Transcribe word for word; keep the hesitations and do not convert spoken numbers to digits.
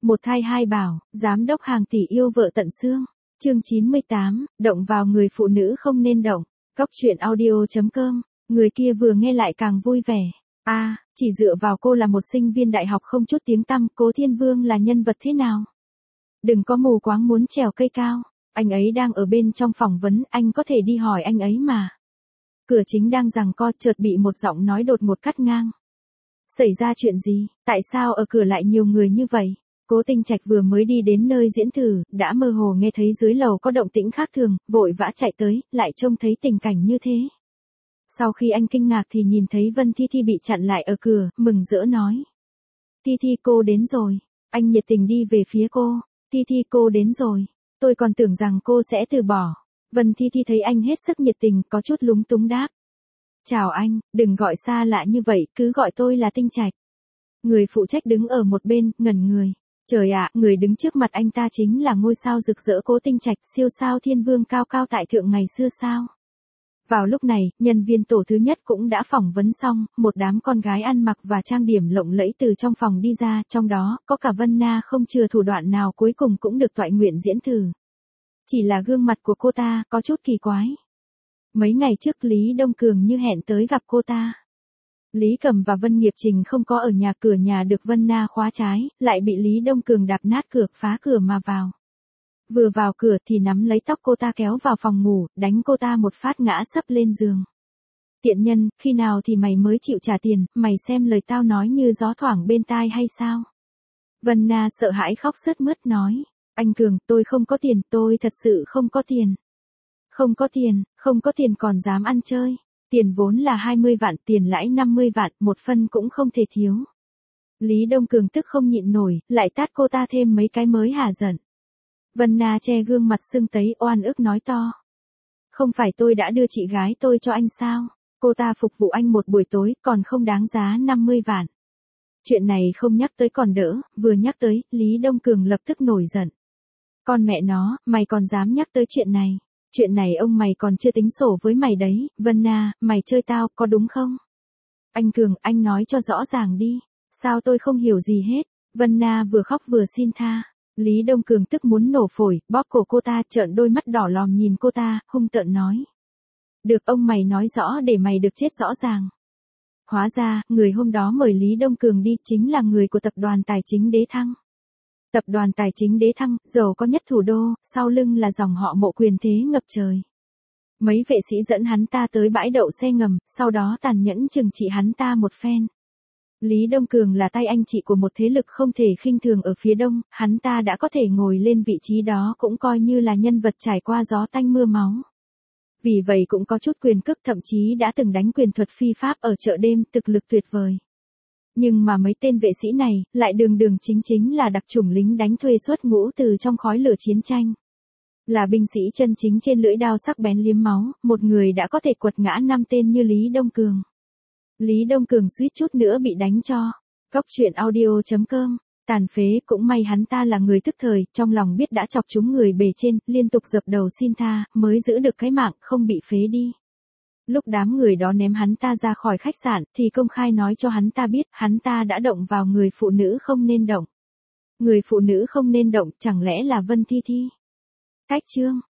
Một thai hai bảo, giám đốc hàng tỷ yêu vợ tận xương. Chương chín mươi tám, động vào người phụ nữ không nên động. Cóc truyện audio chấm com. Người kia vừa nghe lại càng vui vẻ. A, à, chỉ dựa vào cô là một sinh viên đại học không chút tiếng tăm, Cố Thiên Vương là nhân vật thế nào? Đừng có mù quáng muốn trèo cây cao. Anh ấy đang ở bên trong phỏng vấn, anh có thể đi hỏi anh ấy mà. Cửa chính đang giằng co, chợt bị một giọng nói đột ngột cắt ngang. Xảy ra chuyện gì? Tại sao ở cửa lại nhiều người như vậy? Cố Tinh Trạch vừa mới đi đến nơi diễn thử, đã mơ hồ nghe thấy dưới lầu có động tĩnh khác thường, vội vã chạy tới, lại trông thấy tình cảnh như thế. Sau khi anh kinh ngạc thì nhìn thấy Vân Thi Thi bị chặn lại ở cửa, mừng rỡ nói. Thi Thi cô đến rồi. Anh nhiệt tình đi về phía cô. Thi Thi cô đến rồi. Tôi còn tưởng rằng cô sẽ từ bỏ. Vân Thi Thi thấy anh hết sức nhiệt tình, có chút lúng túng đáp. Chào anh, đừng gọi xa lạ như vậy, cứ gọi tôi là Tinh Trạch. Người phụ trách đứng ở một bên, ngẩn người. Trời ạ, người đứng trước mặt anh ta chính là ngôi sao rực rỡ Cố Tinh Trạch, siêu sao thiên vương cao cao tại thượng ngày xưa sao. Vào lúc này, nhân viên tổ thứ nhất cũng đã phỏng vấn xong, một đám con gái ăn mặc và trang điểm lộng lẫy từ trong phòng đi ra, trong đó, có cả Vân Na không chừa thủ đoạn nào cuối cùng cũng được toại nguyện diễn thử. Chỉ là gương mặt của cô ta, có chút kỳ quái. Mấy ngày trước Lý Đông Cường như hẹn tới gặp cô ta. Lý Cầm và Vân Nghiệp Trình không có ở nhà, cửa nhà được Vân Na khóa trái, lại bị Lý Đông Cường đạp nát cửa, phá cửa mà vào. Vừa vào cửa thì nắm lấy tóc cô ta kéo vào phòng ngủ, đánh cô ta một phát ngã sấp lên giường. Tiện nhân, khi nào thì mày mới chịu trả tiền, mày xem lời tao nói như gió thoảng bên tai hay sao? Vân Na sợ hãi khóc sướt mướt nói. Anh Cường, tôi không có tiền, tôi thật sự không có tiền. Không có tiền, không có tiền còn dám ăn chơi. Tiền vốn là hai mươi vạn, tiền lãi năm mươi vạn, một phân cũng không thể thiếu. Lý Đông Cường tức không nhịn nổi, lại tát cô ta thêm mấy cái mới hả giận. Vân Na che gương mặt sưng tấy oan ức nói to. Không phải tôi đã đưa chị gái tôi cho anh sao? Cô ta phục vụ anh một buổi tối còn không đáng giá năm mươi vạn. Chuyện này không nhắc tới còn đỡ, vừa nhắc tới, Lý Đông Cường lập tức nổi giận. Con mẹ nó, mày còn dám nhắc tới chuyện này. Chuyện này ông mày còn chưa tính sổ với mày đấy, Vân Na, mày chơi tao, có đúng không? Anh Cường, anh nói cho rõ ràng đi. Sao tôi không hiểu gì hết? Vân Na vừa khóc vừa xin tha. Lý Đông Cường tức muốn nổ phổi, bóp cổ cô ta, trợn đôi mắt đỏ lòm nhìn cô ta, hung tợn nói. Được ông mày nói rõ để mày được chết rõ ràng. Hóa ra, người hôm đó mời Lý Đông Cường đi chính là người của tập đoàn tài chính Đế Thăng. Tập đoàn tài chính Đế Thăng, giàu có nhất thủ đô, sau lưng là dòng họ Mộ quyền thế ngập trời. Mấy vệ sĩ dẫn hắn ta tới bãi đậu xe ngầm, sau đó tàn nhẫn trừng trị hắn ta một phen. Lý Đông Cường là tay anh chị của một thế lực không thể khinh thường ở phía đông, hắn ta đã có thể ngồi lên vị trí đó cũng coi như là nhân vật trải qua gió tanh mưa máu. Vì vậy cũng có chút quyền cước, thậm chí đã từng đánh quyền thuật phi pháp ở chợ đêm, thực lực tuyệt vời. Nhưng mà mấy tên vệ sĩ này, lại đường đường chính chính là đặc chủng lính đánh thuê xuất ngũ từ trong khói lửa chiến tranh. Là binh sĩ chân chính trên lưỡi đao sắc bén liếm máu, một người đã có thể quật ngã năm tên như Lý Đông Cường. Lý Đông Cường suýt chút nữa bị đánh cho. Cóc truyện audio chấm com. Tàn phế, cũng may hắn ta là người tức thời, trong lòng biết đã chọc chúng người bề trên, liên tục dập đầu xin tha, mới giữ được cái mạng, không bị phế đi. Lúc đám người đó ném hắn ta ra khỏi khách sạn, thì công khai nói cho hắn ta biết, hắn ta đã động vào người phụ nữ không nên động. Người phụ nữ không nên động, chẳng lẽ là Vân Thi Thi? Cách chương.